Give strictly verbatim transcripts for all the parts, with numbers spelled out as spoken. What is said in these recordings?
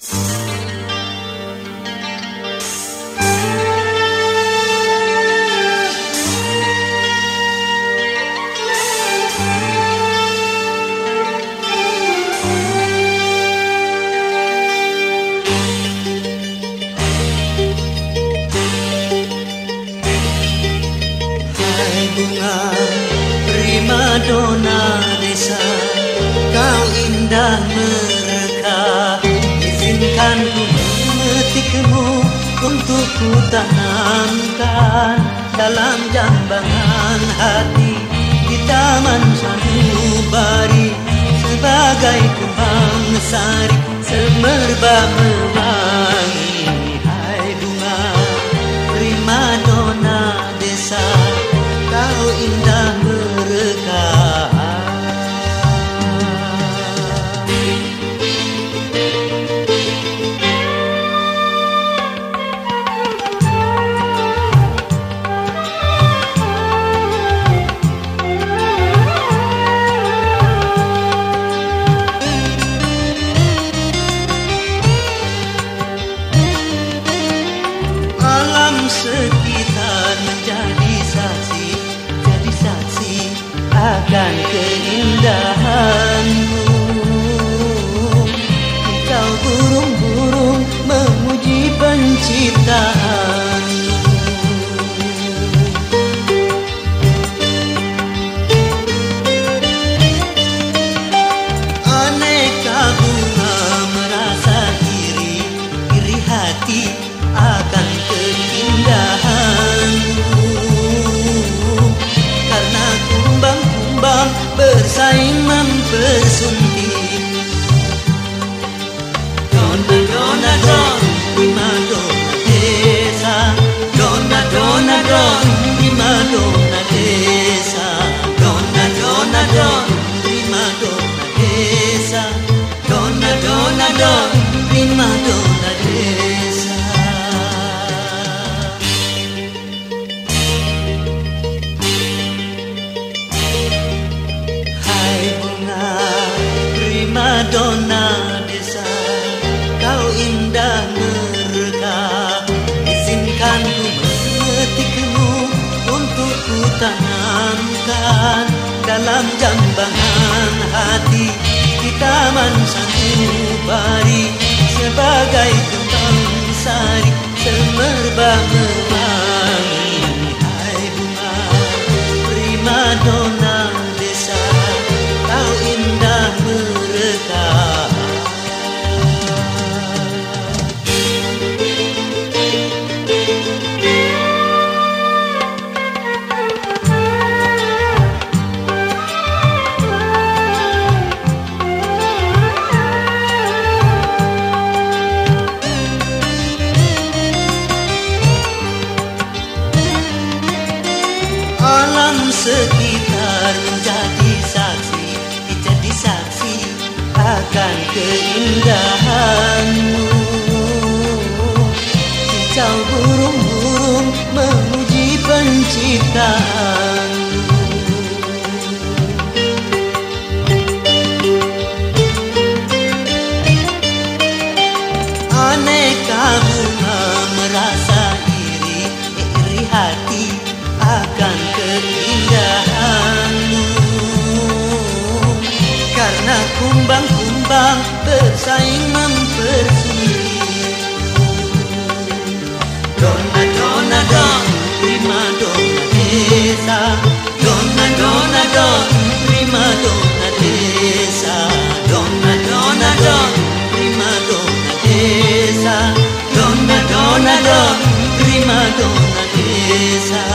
Bunga primadona desa, kau indah mereka. Izinkan ku memetikmu untuk ku tanamkan dalam jambangan hati di taman sanubari, sebagai kembang sari semerbak mewangi. Hai bunga primadona desa, kau indah mereka. Alam sekitar menjadi saksi, jadi saksi akan keindahanmu. Kicau burung-burung memuji penciptaanmu. Aneka bunga merasa iri, iri hati akan keindahanmu. Karena kumbang-kumbang bersaing mempersunting. Dona, dona, don, primadona desa. Dona, dona, don, primadona desa. Dona, dona, don, primadona desa. Dona, dona, don, primadona desa. Primadona desa, kau indah mereka. Izinkan ku memetikmu untuk ku tanamkan dalam jambangan hati di taman sanubari, sebagai kembang sari semerbak mewangi. Hai bunga primadona desa, kau indah mereka. Alam sekitar menjadi saksi, jadi saksi akan keindahanmu. Kicau burung-burung memuji penciptaanmu. Aneka bunga merasa iri, iri hati akan keindahanmu. Karena kumbang-kumbang bersaing mempersunting. Dona, dona, don, primadona desa. Dona, dona, don, primadona desa. Dona, dona, don, primadona desa. Dona, dona, don, primadona desa.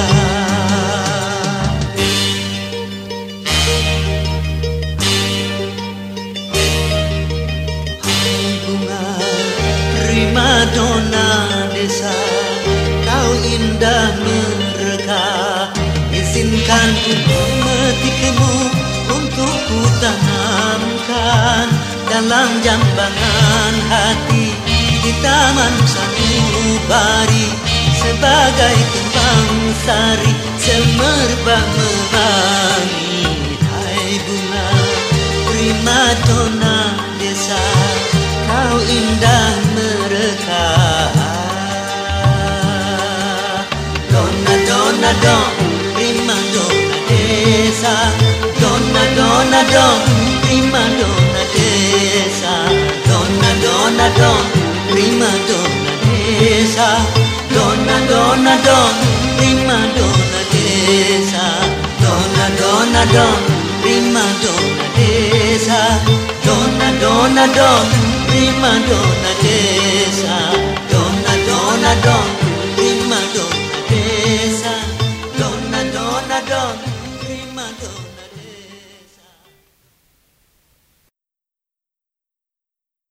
Primadona desa, kau indah mereka. Izinkan ku memetikmu untuk ku tanamkan dalam jambangan hati di taman sanubari, sebagai kembang sari semerbak mewangi. Hai bunga primadona desa, kau indah donna don, prima donna desa, donna donna don, prima donna desa, donna donna don, prima donna desa, donna donna don, prima donna desa, donna donna don, prima donna desa, donna donna don, prima donna desa.